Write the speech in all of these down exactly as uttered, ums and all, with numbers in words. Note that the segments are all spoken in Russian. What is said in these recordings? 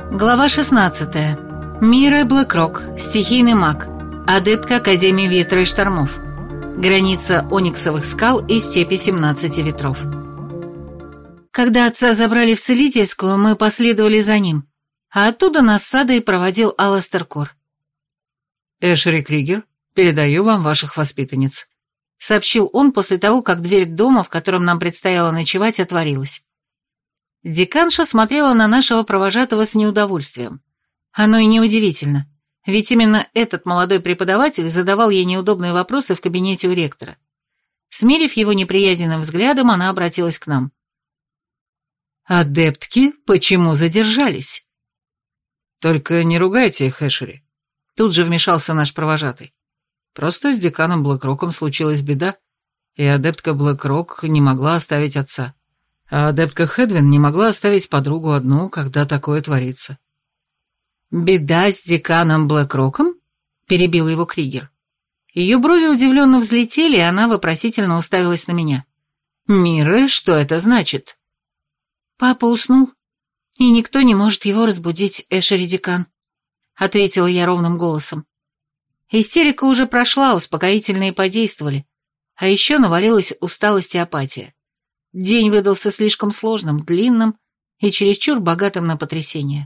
Глава шестнадцатая. Мира Блэкрок, стихийный маг, адептка Академии Ветра и Штормов. Граница Ониксовых скал и степи семнадцати ветров. Когда отца забрали в целительскую, мы последовали за ним, а оттуда нас с Адой проводил Аластер Кор. «Эшери Кригер, передаю вам ваших воспитанниц», — сообщил он после того, как дверь дома, в котором нам предстояло ночевать, отворилась. Деканша смотрела на нашего провожатого с неудовольствием. Оно и неудивительно, ведь именно этот молодой преподаватель задавал ей неудобные вопросы в кабинете у ректора. Смерив его неприязненным взглядом, она обратилась к нам. «Адептки, почему задержались?» «Только не ругайте их, Эшери», — тут же вмешался наш провожатый. «Просто с деканом Блэкроком случилась беда, и адептка Блэкрок не могла оставить отца. А адептка Хедвин не могла оставить подругу одну, когда такое творится». «Беда с деканом Блэкроком?» — перебил его Кригер. Ее брови удивленно взлетели, и она вопросительно уставилась на меня. «Мира, что это значит?» «Папа уснул, и никто не может его разбудить, Эшери декан», — ответила я ровным голосом. Истерика уже прошла, успокоительные подействовали, а еще навалилась усталость и апатия. День выдался слишком сложным, длинным и чересчур богатым на потрясения.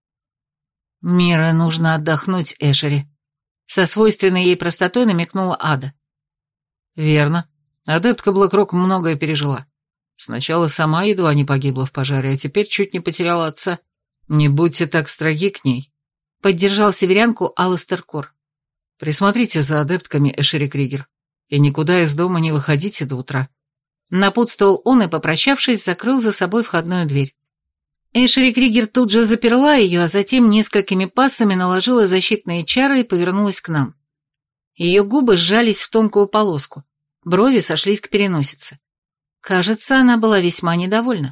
«Мира, нужно отдохнуть, Эшери», — со свойственной ей простотой намекнула Ада. «Верно. Адептка Блэкрок многое пережила. Сначала сама едва не погибла в пожаре, а теперь чуть не потеряла отца. Не будьте так строги к ней», — поддержал северянку Аластер Кор. «Присмотрите за адептками, Эшери Кригер, и никуда из дома не выходите до утра». Напутствовал он и, попрощавшись, закрыл за собой входную дверь. Эшери Кригер тут же заперла ее, а затем несколькими пассами наложила защитные чары и повернулась к нам. Ее губы сжались в тонкую полоску, брови сошлись к переносице. Кажется, она была весьма недовольна.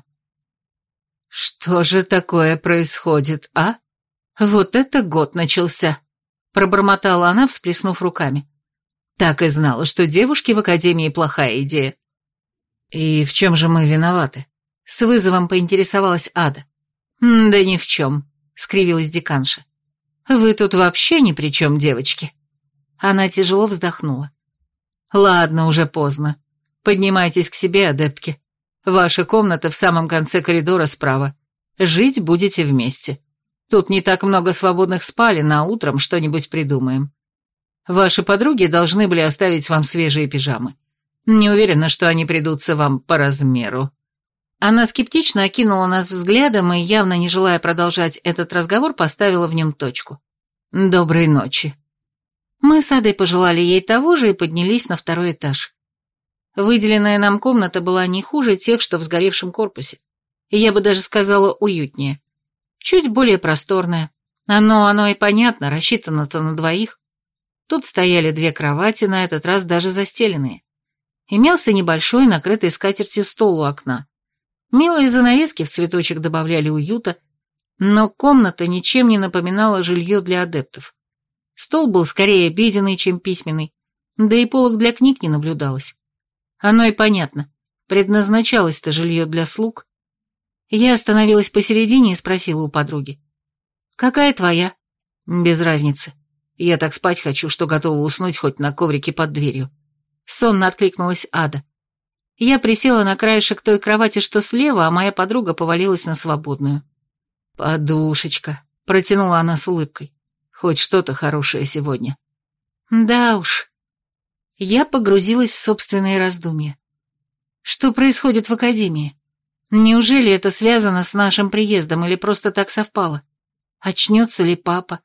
«Что же такое происходит, а? Вот это год начался!» — пробормотала она, всплеснув руками. «Так и знала, что девушки в академии плохая идея». «И в чем же мы виноваты?» — с вызовом поинтересовалась Ада. «Да ни в чем», — скривилась деканша. «Вы тут вообще ни при чем, девочки». Она тяжело вздохнула. «Ладно, уже поздно. Поднимайтесь к себе, адептки. Ваша комната в самом конце коридора справа. Жить будете вместе. Тут не так много свободных спален, а утром что-нибудь придумаем. Ваши подруги должны были оставить вам свежие пижамы. Не уверена, что они придутся вам по размеру». Она скептично окинула нас взглядом и, явно не желая продолжать этот разговор, поставила в нем точку. «Доброй ночи». Мы с Адой пожелали ей того же и поднялись на второй этаж. Выделенная нам комната была не хуже тех, что в сгоревшем корпусе. Я бы даже сказала, уютнее. Чуть более просторная. Но оно и понятно, рассчитано-то на двоих. Тут стояли две кровати, на этот раз даже застеленные. Имелся небольшой, накрытый скатертью стол у окна. Милые занавески в цветочек добавляли уюта, но комната ничем не напоминала жилье для адептов. Стол был скорее обеденный, чем письменный, да и полок для книг не наблюдалось. Оно и понятно, предназначалось-то жилье для слуг. Я остановилась посередине и спросила у подруги. «Какая твоя?» «Без разницы. Я так спать хочу, что готова уснуть хоть на коврике под дверью». Сонно откликнулась Ада. Я присела на краешек той кровати, что слева, а моя подруга повалилась на свободную. «Подушечка», — протянула она с улыбкой. «Хоть что-то хорошее сегодня». «Да уж». Я погрузилась в собственные раздумья. Что происходит в академии? Неужели это связано с нашим приездом или просто так совпало? Очнется ли папа?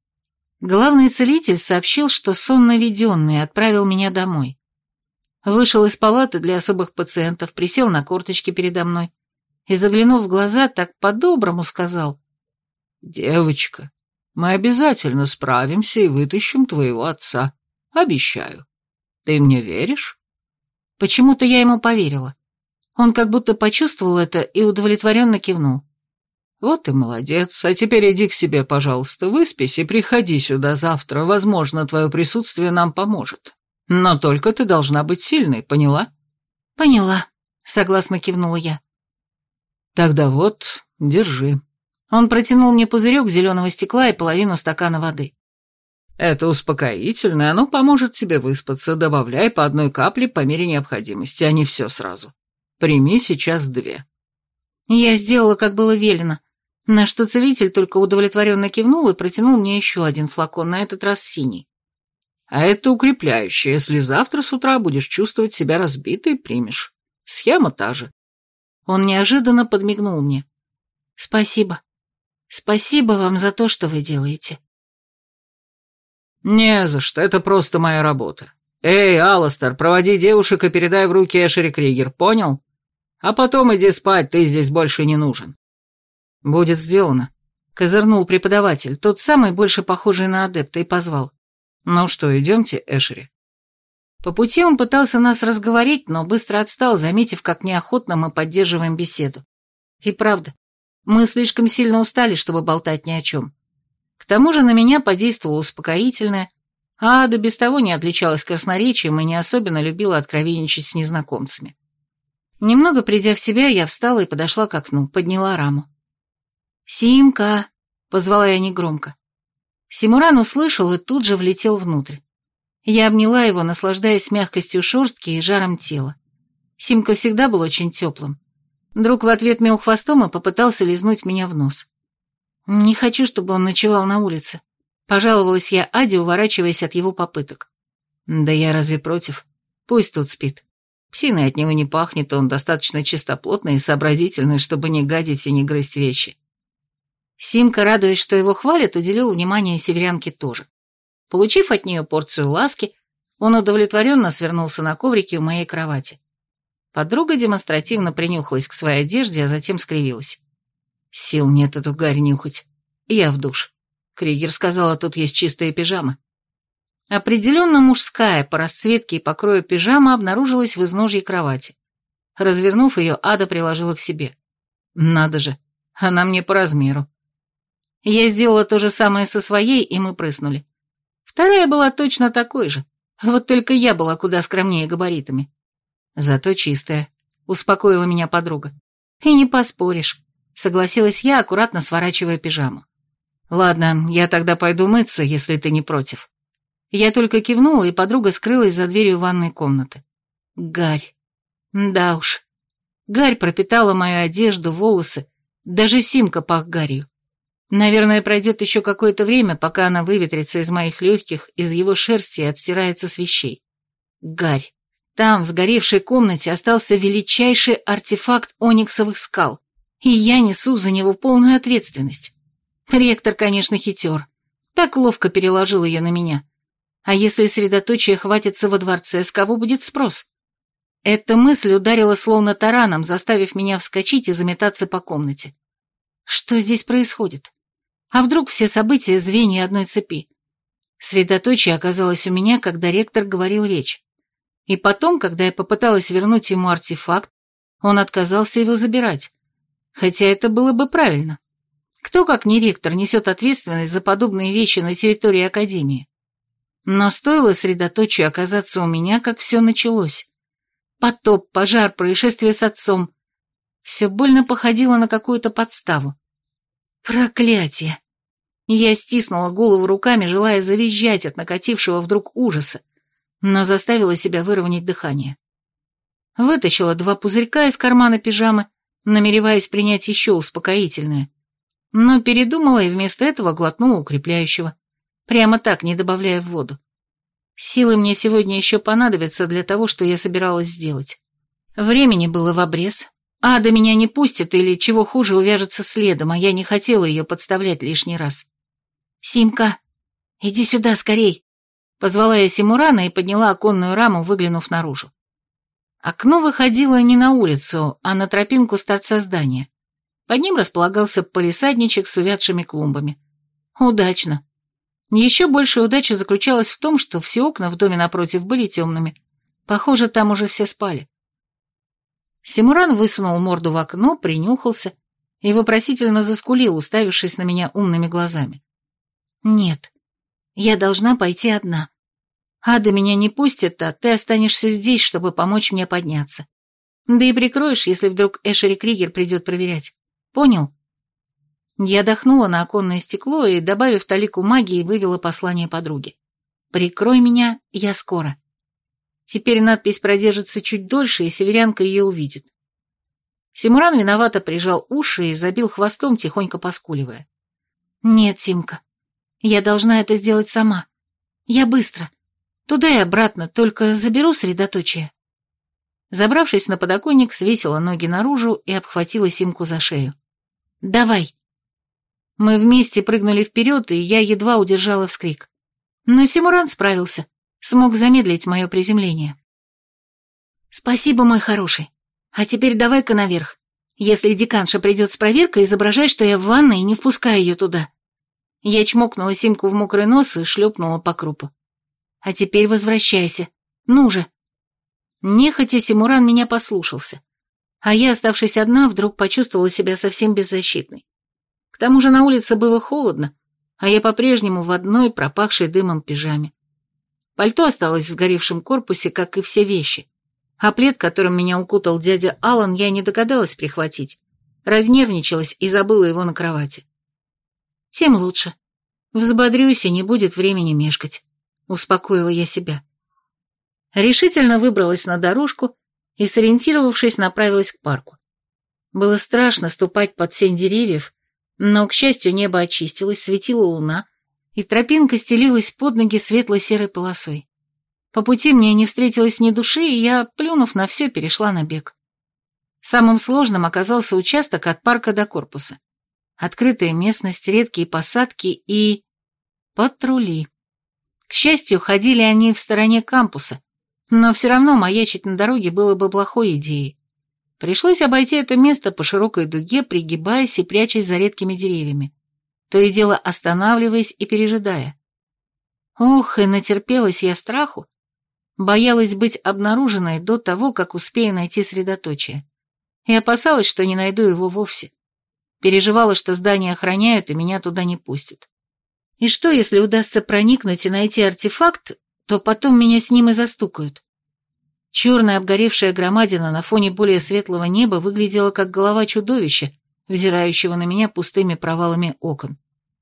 Главный целитель сообщил, что сонновиденный отправил меня домой. Вышел из палаты для особых пациентов, присел на корточки передо мной и, заглянув в глаза, так по-доброму сказал: «Девочка, мы обязательно справимся и вытащим твоего отца. Обещаю. Ты мне веришь?» Почему-то я ему поверила. Он как будто почувствовал это и удовлетворенно кивнул. «Вот и молодец. А теперь иди к себе, пожалуйста, выспись и приходи сюда завтра. Возможно, твое присутствие нам поможет. Но только ты должна быть сильной, поняла?» «Поняла», — согласно кивнула я. «Тогда вот, держи». Он протянул мне пузырек зеленого стекла и половину стакана воды. «Это успокоительное, оно поможет тебе выспаться. Добавляй по одной капле по мере необходимости, а не все сразу. Прими сейчас две». Я сделала, как было велено, на что целитель только удовлетворенно кивнул и протянул мне еще один флакон, на этот раз синий. «А это укрепляющее. Если завтра с утра будешь чувствовать себя разбитой, примешь. Схема та же». Он неожиданно подмигнул мне. «Спасибо. Спасибо вам за то, что вы делаете». «Не за что, это просто моя работа. Эй, Алластер, проводи девушек и передай в руки Эшери Кригер, понял? А потом иди спать, ты здесь больше не нужен». «Будет сделано», — козырнул преподаватель, тот самый, больше похожий на адепта, и позвал. «Ну что, идемте, Эшери?» По пути он пытался нас разговорить, но быстро отстал, заметив, как неохотно мы поддерживаем беседу. И правда, мы слишком сильно устали, чтобы болтать ни о чем. К тому же на меня подействовало успокоительное, а Ада без того не отличалась красноречием и не особенно любила откровенничать с незнакомцами. Немного придя в себя, я встала и подошла к окну, подняла раму. «Симка!» — позвала я негромко. Симуран услышал и тут же влетел внутрь. Я обняла его, наслаждаясь мягкостью шерстки и жаром тела. Симка всегда был очень теплым. Друг в ответ мел хвостом и попытался лизнуть меня в нос. «Не хочу, чтобы он ночевал на улице», — пожаловалась я Аде, уворачиваясь от его попыток. «Да я разве против? Пусть тут спит. Псиной от него не пахнет, он достаточно чистоплотный и сообразительный, чтобы не гадить и не грызть вещи». Симка, радуясь, что его хвалят, уделил внимание северянке тоже. Получив от нее порцию ласки, он удовлетворенно свернулся на коврике у моей кровати. Подруга демонстративно принюхалась к своей одежде, а затем скривилась. «Сил нет эту гарь нюхать. Я в душ. Кригер сказала, тут есть чистые пижамы». Определенно мужская по расцветке и покрою пижама обнаружилась в изножье кровати. Развернув ее, Ада приложила к себе. «Надо же, она мне по размеру». Я сделала то же самое со своей, и мы прыснули. Вторая была точно такой же, вот только я была куда скромнее габаритами. «Зато чистая», — успокоила меня подруга. «И не поспоришь», — согласилась я, аккуратно сворачивая пижаму. «Ладно, я тогда пойду мыться, если ты не против». Я только кивнула, и подруга скрылась за дверью ванной комнаты. Гарь. Да уж. Гарь пропитала мою одежду, волосы, даже Симка пах гарью. Наверное, пройдет еще какое-то время, пока она выветрится из моих легких, из его шерсти и отстирается с вещей. Гарь. Там, в сгоревшей комнате, остался величайший артефакт ониксовых скал, и я несу за него полную ответственность. Ректор, конечно, хитер. Так ловко переложил ее на меня. А если средоточие хватится во дворце, с кого будет спрос? Эта мысль ударила словно тараном, заставив меня вскочить и заметаться по комнате. Что здесь происходит? А вдруг все события звенья одной цепи? Средоточие оказалось у меня, когда ректор говорил речь. И потом, когда я попыталась вернуть ему артефакт, он отказался его забирать. Хотя это было бы правильно. Кто, как не ректор, несет ответственность за подобные вещи на территории Академии? Но стоило средоточию оказаться у меня, как все началось. Потоп, пожар, происшествие с отцом. Все больно походило на какую-то подставу. Проклятие! Я стиснула голову руками, желая завизжать от накатившего вдруг ужаса, но заставила себя выровнять дыхание. Вытащила два пузырька из кармана пижамы, намереваясь принять еще успокоительное, но передумала и вместо этого глотнула укрепляющего. Прямо так, не добавляя в воду. Силы мне сегодня еще понадобятся для того, что я собиралась сделать. Времени было в обрез. Ада меня не пустит или, чего хуже, увяжется следом, а я не хотела ее подставлять лишний раз. «Симка, иди сюда скорей!» Позвала я Симурана и подняла оконную раму, выглянув наружу. Окно выходило не на улицу, а на тропинку с торца здания. Под ним располагался палисадничек с увядшими клумбами. Удачно. Еще большая удача заключалась в том, что все окна в доме напротив были темными. Похоже, там уже все спали. Симуран высунул морду в окно, принюхался и вопросительно заскулил, уставившись на меня умными глазами. «Нет, я должна пойти одна. Ада меня не пустит, а ты останешься здесь, чтобы помочь мне подняться. Да и прикроешь, если вдруг Эшери Кригер придет проверять. Понял?» Я дохнула на оконное стекло и, добавив талику магии, вывела послание подруге. «Прикрой меня, я скоро». Теперь надпись продержится чуть дольше, и северянка ее увидит. Симуран виновато прижал уши и забил хвостом, тихонько поскуливая. «Нет, Симка, я должна это сделать сама. Я быстро. Туда и обратно, только заберу средоточие». Забравшись на подоконник, свесила ноги наружу и обхватила Симку за шею. «Давай». Мы вместе прыгнули вперед, и я едва удержала вскрик. Но Симуран справился, смог замедлить мое приземление. «Спасибо, мой хороший. А теперь давай-ка наверх. Если деканша придет с проверкой, изображай, что я в ванной, и не впускай ее туда». Я чмокнула Симку в мокрый нос и шлепнула по крупу. «А теперь возвращайся. Ну же». Нехотя Симуран меня послушался, а я, оставшись одна, вдруг почувствовала себя совсем беззащитной. К тому же на улице было холодно, а я по-прежнему в одной пропахшей дымом пижаме. Пальто осталось в сгоревшем корпусе, как и все вещи, а плед, которым меня укутал дядя Алан, я не догадалась прихватить, разнервничалась и забыла его на кровати. Тем лучше. Взбодрюсь, и не будет времени мешкать, успокоила я себя. Решительно выбралась на дорожку и, сориентировавшись, направилась к парку. Было страшно ступать под сень деревьев, но, к счастью, небо очистилось, светила луна, и тропинка стелилась под ноги светло-серой полосой. По пути мне не встретилось ни души, и я, плюнув на все, перешла на бег. Самым сложным оказался участок от парка до корпуса. Открытая местность, редкие посадки и... патрули. К счастью, ходили они в стороне кампуса, но все равно маячить на дороге было бы плохой идеей. Пришлось обойти это место по широкой дуге, пригибаясь и прячась за редкими деревьями, то и дело останавливаясь и пережидая. Ох, и натерпелась я страху. Боялась быть обнаруженной до того, как успею найти средоточие. И опасалась, что не найду его вовсе. Переживала, что здание охраняют и меня туда не пустят. И что, если удастся проникнуть и найти артефакт, то потом меня с ним и застукают. Черная обгоревшая громадина на фоне более светлого неба выглядела как голова чудовища, взирающего на меня пустыми провалами окон.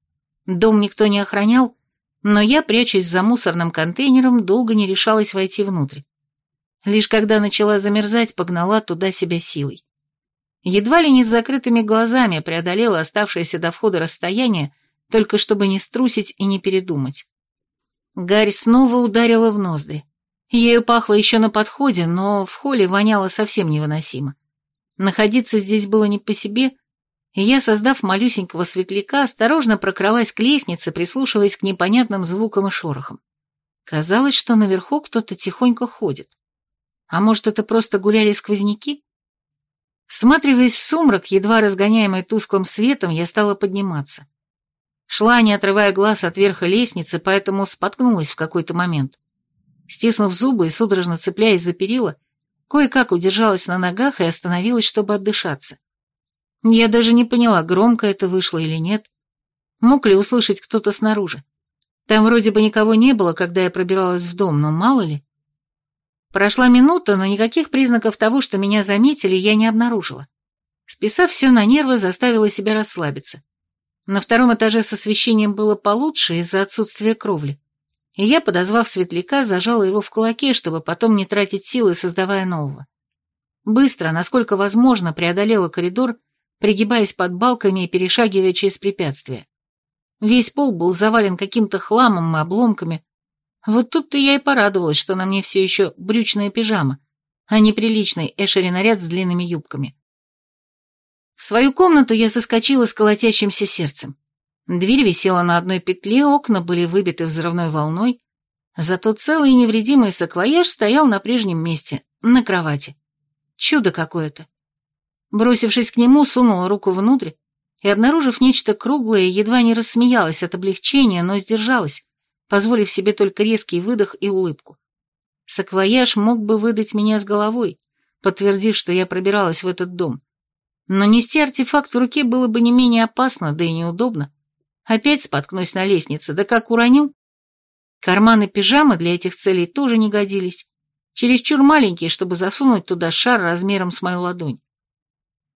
Дом никто не охранял, но я, прячась за мусорным контейнером, долго не решалась войти внутрь. Лишь когда начала замерзать, погнала туда себя силой. Едва ли не с закрытыми глазами преодолела оставшееся до входа расстояние, только чтобы не струсить и не передумать. Гарь снова ударила в ноздри. Ею пахло еще на подходе, но в холле воняло совсем невыносимо. Находиться здесь было не по себе, и я, создав малюсенького светляка, осторожно прокралась к лестнице, прислушиваясь к непонятным звукам и шорохам. Казалось, что наверху кто-то тихонько ходит. А может, это просто гуляли сквозняки? Всматриваясь в сумрак, едва разгоняемый тусклым светом, я стала подниматься. Шла, не отрывая глаз от верха лестницы, поэтому споткнулась в какой-то момент. Стиснув зубы и судорожно цепляясь за перила, кое-как удержалась на ногах и остановилась, чтобы отдышаться. Я даже не поняла, громко это вышло или нет. Мог ли услышать кто-то снаружи? Там вроде бы никого не было, когда я пробиралась в дом, но мало ли. Прошла минута, но никаких признаков того, что меня заметили, я не обнаружила. Списав все на нервы, заставила себя расслабиться. На втором этаже с освещением было получше из-за отсутствия кровли, и я, подозвав светляка, зажала его в кулаке, чтобы потом не тратить силы, создавая нового. Быстро, насколько возможно, преодолела коридор, пригибаясь под балками и перешагивая через препятствия. Весь пол был завален каким-то хламом и обломками. Вот тут-то я и порадовалась, что на мне все еще брючная пижама, а не приличный эшери наряд с длинными юбками. В свою комнату я соскочила с колотящимся сердцем. Дверь висела на одной петле, окна были выбиты взрывной волной, зато целый и невредимый саквояж стоял на прежнем месте, на кровати. Чудо какое-то. Бросившись к нему, сунула руку внутрь и, обнаружив нечто круглое, едва не рассмеялась от облегчения, но сдержалась, позволив себе только резкий выдох и улыбку. Саквояж мог бы выдать меня с головой, подтвердив, что я пробиралась в этот дом. Но нести артефакт в руке было бы не менее опасно, да и неудобно. Опять споткнусь на лестнице, да как уроню. Карманы пижамы для этих целей тоже не годились. Чересчур маленькие, чтобы засунуть туда шар размером с мою ладонь.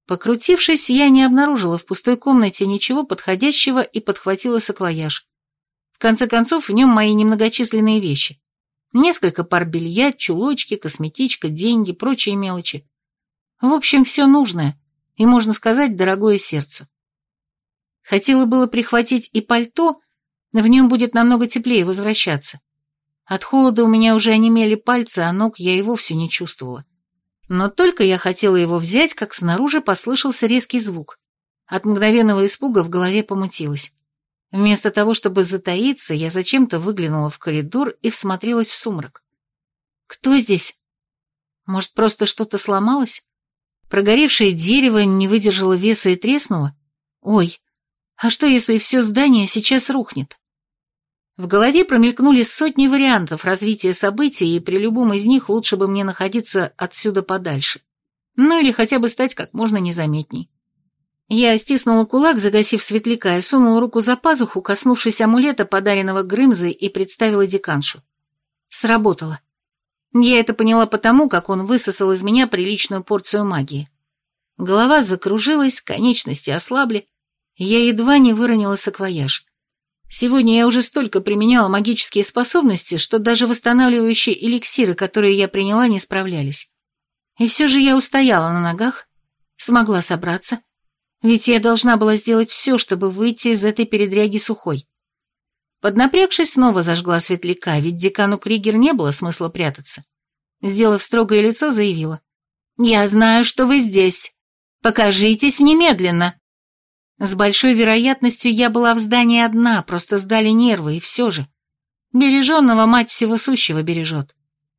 Покрутившись, я не обнаружила в пустой комнате ничего подходящего и подхватила саквояж. В конце концов, в нем мои немногочисленные вещи. Несколько пар белья, чулочки, косметичка, деньги, прочие мелочи. В общем, все нужное и, можно сказать, дорогое сердцу. Хотела было прихватить и пальто, в нем будет намного теплее возвращаться. От холода у меня уже онемели пальцы, а ног я и вовсе не чувствовала. Но только я хотела его взять, как снаружи послышался резкий звук. От мгновенного испуга в голове помутилось. Вместо того, чтобы затаиться, я зачем-то выглянула в коридор и всмотрелась в сумрак. Кто здесь? Может, просто что-то сломалось? Прогоревшее дерево не выдержало веса и треснуло? Ой, а что, если все здание сейчас рухнет? В голове промелькнули сотни вариантов развития событий, и при любом из них лучше бы мне находиться отсюда подальше. Ну или хотя бы стать как можно незаметней. Я стиснула кулак, загасив светляка, и сунула руку за пазуху, коснувшись амулета, подаренного Грымзой, и представила деканшу. Сработало. Я это поняла потому, как он высосал из меня приличную порцию магии. Голова закружилась, конечности ослабли, я едва не выронила саквояж. Сегодня я уже столько применяла магические способности, что даже восстанавливающие эликсиры, которые я приняла, не справлялись. И все же я устояла на ногах, смогла собраться, ведь я должна была сделать все, чтобы выйти из этой передряги сухой. Поднапрягшись, снова зажгла светляка, ведь декану Кригер не было смысла прятаться. Сделав строгое лицо, заявила: «Я знаю, что вы здесь. Покажитесь немедленно». С большой вероятностью я была в здании одна, просто сдали нервы, и все же. Береженного мать всего сущего бережет.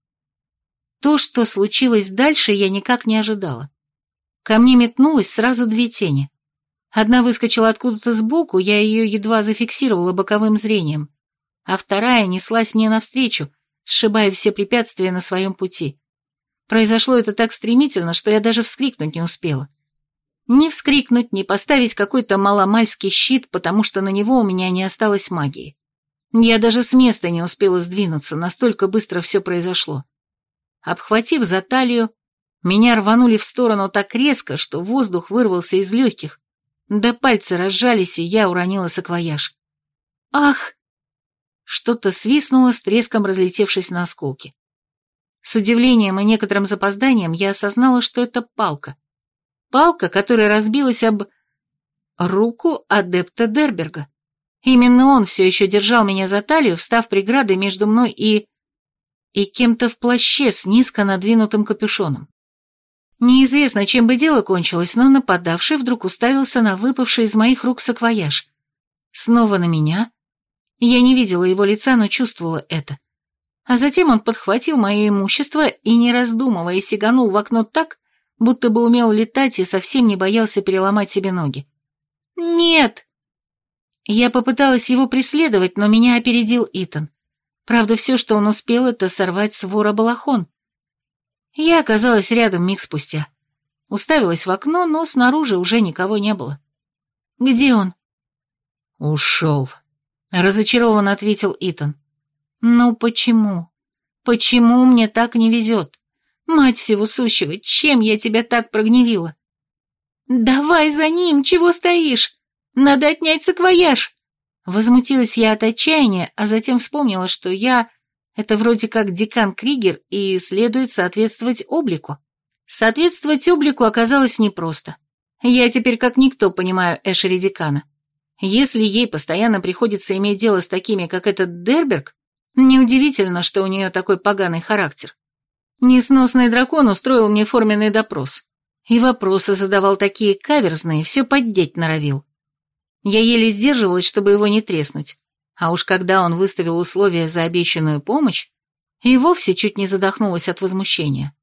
То, что случилось дальше, я никак не ожидала. Ко мне метнулось сразу две тени. Одна выскочила откуда-то сбоку, я ее едва зафиксировала боковым зрением, а вторая неслась мне навстречу, сшибая все препятствия на своем пути. Произошло это так стремительно, что я даже вскрикнуть не успела. Не вскрикнуть, не поставить какой-то маломальский щит, потому что на него у меня не осталось магии. Я даже с места не успела сдвинуться, настолько быстро все произошло. Обхватив за талию, меня рванули в сторону так резко, что воздух вырвался из легких, да пальцы разжались, и я уронила саквояж. Ах! Что-то свистнуло, с треском разлетевшись на осколки. С удивлением и некоторым запозданием я осознала, что это палка. Палка, которая разбилась об руку адепта Дерберга. Именно он все еще держал меня за талию, встав преградой между мной и... и кем-то в плаще с низко надвинутым капюшоном. Неизвестно, чем бы дело кончилось, но нападавший вдруг уставился на выпавший из моих рук саквояж. Снова на меня. Я не видела его лица, но чувствовала это. А затем он подхватил мое имущество и, не раздумывая, сиганул в окно так, будто бы умел летать и совсем не боялся переломать себе ноги. «Нет!» Я попыталась его преследовать, но меня опередил Итан. Правда, все, что он успел, это сорвать с вора балахон. Я оказалась рядом миг спустя. Уставилась в окно, но снаружи уже никого не было. «Где он?» «Ушел», — разочарованно ответил Итан. «Ну почему? Почему мне так не везет? Мать всего сущего, чем я тебя так прогневила?» «Давай за ним, чего стоишь? Надо отнять саквояж!» Возмутилась я от отчаяния, а затем вспомнила, что я — это вроде как декан Кригер, и следует соответствовать облику. Соответствовать облику оказалось непросто. Я теперь как никто понимаю Эшери декана. Если ей постоянно приходится иметь дело с такими, как этот Дерберг, неудивительно, что у нее такой поганый характер. Несносный дракон устроил мне форменный допрос. И вопросы задавал такие каверзные, все поддеть норовил. Я еле сдерживалась, чтобы его не треснуть, а уж когда он выставил условия за обещанную помощь, и вовсе чуть не задохнулась от возмущения.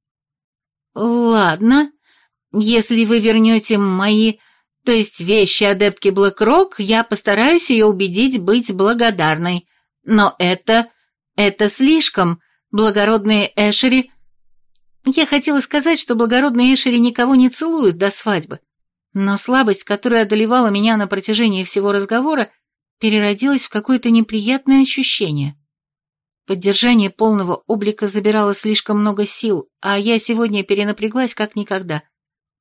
«Ладно, если вы вернете мои, то есть вещи адептки Блэкрок, я постараюсь ее убедить быть благодарной. Но это... это слишком, благородные Эшери...» Я хотела сказать, что благородные Эшери никого не целуют до свадьбы, но слабость, которая одолевала меня на протяжении всего разговора, переродилась в какое-то неприятное ощущение. Поддержание полного облика забирало слишком много сил, а я сегодня перенапряглась как никогда.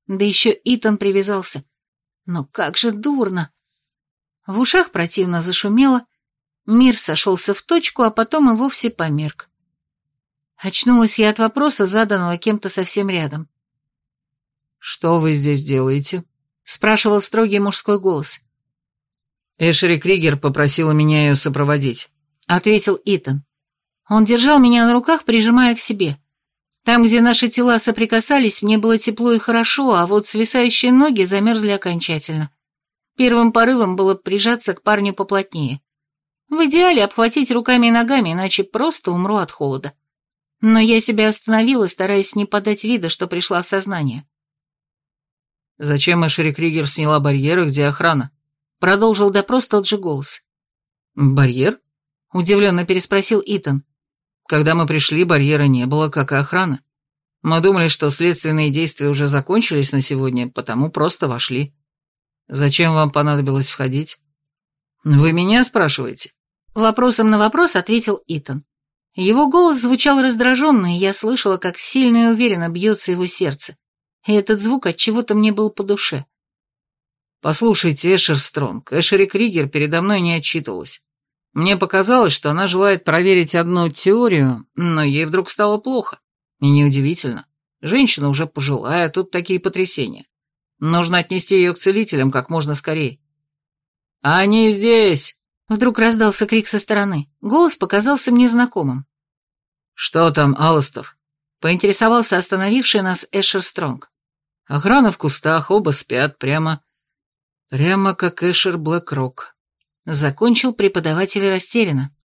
Да еще Итан привязался. Но как же дурно. В ушах противно зашумело, мир сошелся в точку, а потом и вовсе померк. Очнулась я от вопроса, заданного кем-то совсем рядом. «Что вы здесь делаете?» — спрашивал строгий мужской голос. «Эшери Кригер попросила меня ее сопроводить», — ответил Итан. Он держал меня на руках, прижимая к себе. Там, где наши тела соприкасались, мне было тепло и хорошо, а вот свисающие ноги замерзли окончательно. Первым порывом было прижаться к парню поплотнее. В идеале обхватить руками и ногами, иначе просто умру от холода. Но я себя остановила, стараясь не подать вида, что пришла в сознание. «Зачем Эшери Кригер сняла барьеры, где охрана?» Продолжил допрос тот же голос. «Барьер?» — удивленно переспросил Итан. «Когда мы пришли, барьера не было, как и охрана. Мы думали, что следственные действия уже закончились на сегодня, потому просто вошли. Зачем вам понадобилось входить?» «Вы меня спрашиваете?» Вопросом на вопрос ответил Итан. Его голос звучал раздраженно, и я слышала, как сильно и уверенно бьется его сердце. И этот звук отчего-то мне был по душе. «Послушайте, Эшер Стронг, Эшери Кригер передо мной не отчитывалась. Мне показалось, что она желает проверить одну теорию, но ей вдруг стало плохо. И неудивительно. Женщина уже пожилая, а тут такие потрясения. Нужно отнести ее к целителям как можно скорее». «Они здесь!» Вдруг раздался крик со стороны. Голос показался мне знакомым. «Что там, Алластер?» Поинтересовался остановивший нас Эшер Стронг. «Охрана в кустах, оба спят, прямо... прямо как Эшер Блэкрок». Закончил преподаватель растерянно.